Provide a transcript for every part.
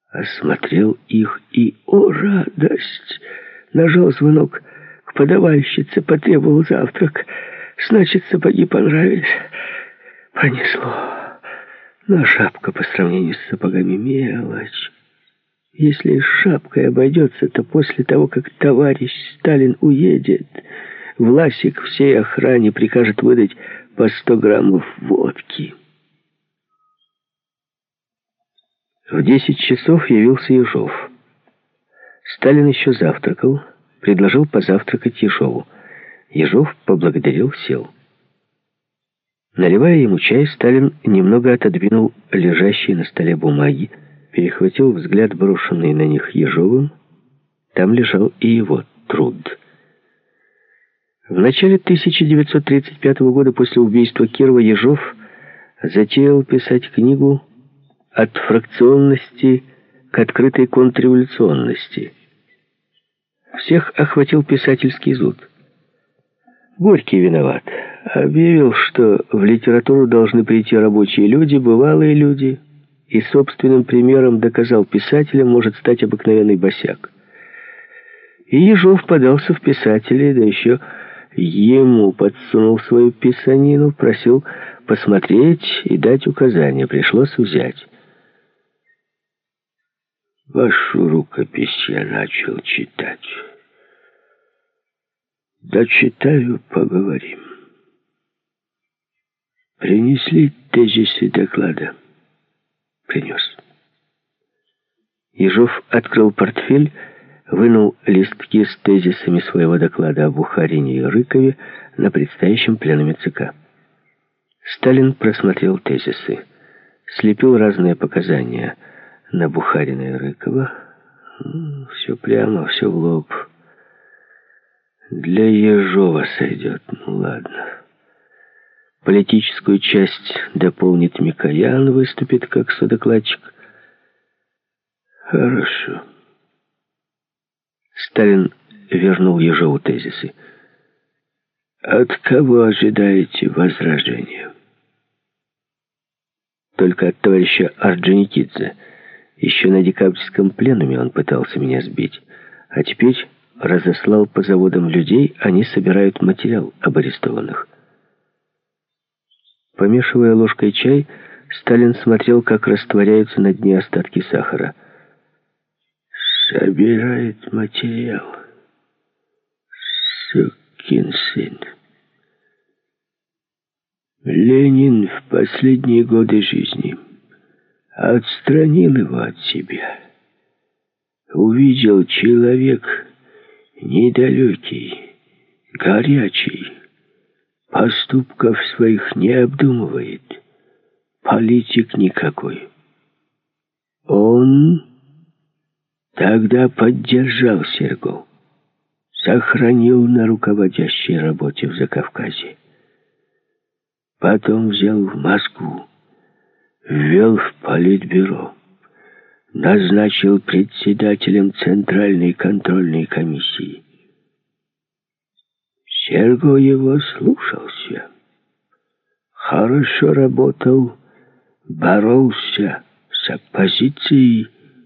осмотрел их и, о радость, нажал звонок к подавальщице, потребовал завтрак. Значит, сапоги понравились. Пронесло. Но шапка по сравнению с сапогами мелочь. Если с шапкой обойдется, то после того, как товарищ Сталин уедет, Власик всей охране прикажет выдать по 100 граммов водки. В 10 часов явился Ежов. Сталин еще завтракал, предложил позавтракать Ежову. Ежов поблагодарил, сел. Наливая ему чай, Сталин немного отодвинул лежащие на столе бумаги, перехватил взгляд, брошенный на них Ежовым. Там лежал и его труд. В начале 1935 года, после убийства Кирова, Ежов затеял писать книгу «От фракционности к открытой контрреволюционности». Всех охватил писательский зуд. Горький виноват. Объявил, что в литературу должны прийти рабочие люди, бывалые люди, и собственным примером доказал, писателем может стать обыкновенный босяк. И Ежов подался в писатели, да еще ему подсунул свою писанину, просил посмотреть и дать указания. Пришлось взять. Вашу рукопись я начал читать. Дочитаю, поговорим. Принесли тезисы доклада. Принес. Ежов открыл портфель, вынул листки с тезисами своего доклада о Бухарине и Рыкове на предстоящем пленуме ЦК. Сталин просмотрел тезисы, слепил разные показания на Бухарина и Рыкова. Все прямо, все в лоб. Для Ежова сойдет, ну ладно. Политическую часть дополнит Микоян, выступит как содокладчик. Хорошо. Сталин вернул Ежову тезисы. От кого ожидаете возражения? Только от товарища Орджоникидзе. Еще на декабрьском пленуме он пытался меня сбить, а теперь разослал по заводам людей, они собирают материал об арестованных. Помешивая ложкой чай, Сталин смотрел, как растворяются на дне остатки сахара. Собирает материал. Сукин сын. Ленин в последние годы жизни отстранил его от себя. Увидел человек недалекий, горячий, поступков своих не обдумывает, политик никакой. Он тогда поддержал Серго, сохранил на руководящей работе в Закавказье. Потом взял в Москву, ввел в Политбюро, назначил председателем Центральной контрольной комиссии. Серго его слушался, хорошо работал, боролся с оппозицией,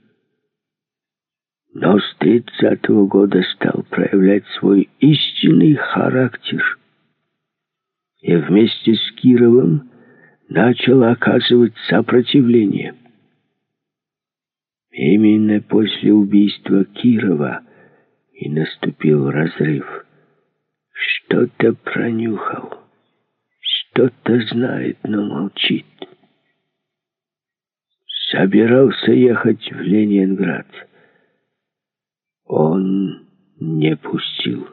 но с 30-го года стал проявлять свой истинный характер и вместе с Кировым начал оказывать сопротивление. Именно после убийства Кирова и наступил разрыв. Что-то пронюхал, что-то знает, но молчит. Собирался ехать в Ленинград. Он не пустил.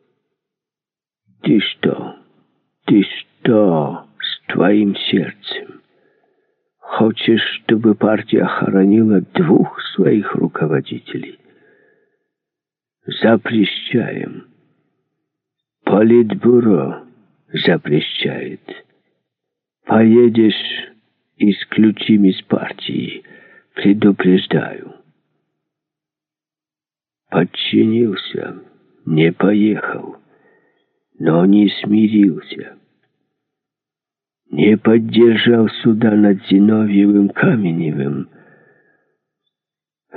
Ты что с твоим сердцем? Хочешь, чтобы партия хоронила 2 своих руководителей? Запрещаем. Политбюро запрещает. Поедешь, исключим из партии. Предупреждаю. Подчинился, не поехал, но не смирился. Не поддержал суда над Зиновьевым, Каменевым,